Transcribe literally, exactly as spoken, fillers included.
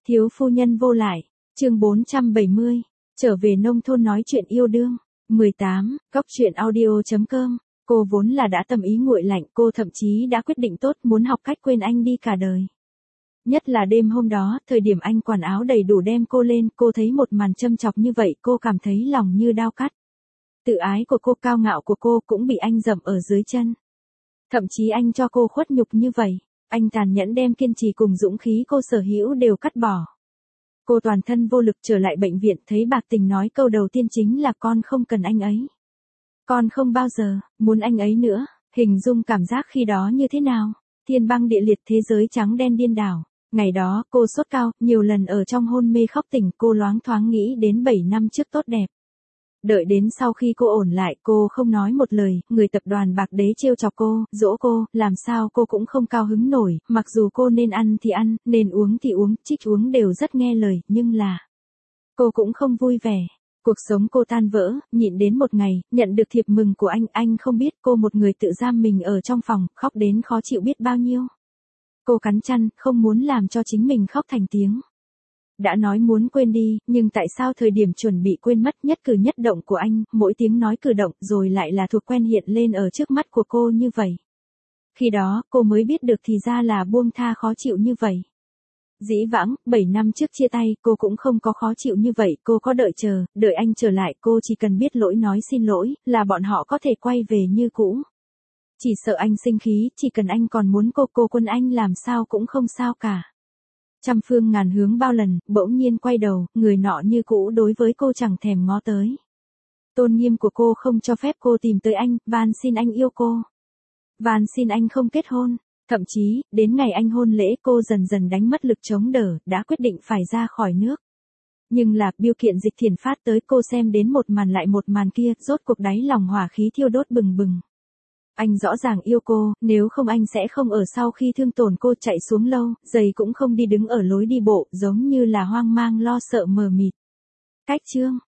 Thiếu phu nhân vô lại, chương bốn trăm bảy mươi, trở về nông thôn nói chuyện yêu đương. mười tám, Cóc truyện audio chấm com. Cô vốn là đã tâm ý nguội lạnh, cô thậm chí đã quyết định tốt muốn học cách quên anh đi cả đời. Nhất là đêm hôm đó, thời điểm anh quần áo đầy đủ đem cô lên, cô thấy một màn châm chọc như vậy, cô cảm thấy lòng như đao cắt. Tự ái của cô, cao ngạo của cô cũng bị anh dẫm ở dưới chân. Thậm chí anh cho cô khuất nhục như vậy, anh tàn nhẫn đem kiên trì cùng dũng khí cô sở hữu đều cắt bỏ. Cô toàn thân vô lực trở lại bệnh viện, thấy Bạc Tình nói câu đầu tiên chính là con không cần anh ấy. Con không bao giờ muốn anh ấy nữa. Hình dung cảm giác khi đó như thế nào? Thiên băng địa liệt, thế giới trắng đen điên đảo. Ngày đó, cô sốt cao, nhiều lần ở trong hôn mê khóc tỉnh, cô loáng thoáng nghĩ đến bảy năm trước tốt đẹp. Đợi đến sau khi cô ổn lại, cô không nói một lời, người tập đoàn bạc đế trêu chọc cô, dỗ cô, làm sao cô cũng không cao hứng nổi, mặc dù cô nên ăn thì ăn, nên uống thì uống, trích uống đều rất nghe lời, nhưng là cô cũng không vui vẻ. Cuộc sống cô tan vỡ, nhịn đến một ngày, nhận được thiệp mừng của anh, anh không biết cô một người tự giam mình ở trong phòng, khóc đến khó chịu biết bao nhiêu. Cô cắn răng, không muốn làm cho chính mình khóc thành tiếng. Đã nói muốn quên đi, nhưng tại sao thời điểm chuẩn bị quên mất, nhất cử nhất động của anh, mỗi tiếng nói cử động rồi lại là thuộc quen hiện lên ở trước mắt của cô như vậy. Khi đó, cô mới biết được thì ra là buông tha khó chịu như vậy. Dĩ vãng, bảy năm trước chia tay, cô cũng không có khó chịu như vậy, cô có đợi chờ, đợi anh trở lại, cô chỉ cần biết lỗi nói xin lỗi, là bọn họ có thể quay về như cũ. Chỉ sợ anh sinh khí, chỉ cần anh còn muốn cô, cô quân anh làm sao cũng không sao cả. Trăm phương ngàn hướng bao lần, bỗng nhiên quay đầu, người nọ như cũ đối với cô chẳng thèm ngó tới. Tôn nghiêm của cô không cho phép cô tìm tới anh, van xin anh yêu cô. Van xin anh không kết hôn. Thậm chí, đến ngày anh hôn lễ cô dần dần đánh mất lực chống đỡ, đã quyết định phải ra khỏi nước. Nhưng là, biêu kiện Dịch Thiển phát tới, cô xem đến một màn lại một màn kia, rốt cuộc đáy lòng hỏa khí thiêu đốt bừng bừng. Anh rõ ràng yêu cô, nếu không anh sẽ không ở sau khi thương tổn cô chạy xuống lâu, giày cũng không đi đứng ở lối đi bộ, giống như là hoang mang lo sợ mờ mịt. Cách chương,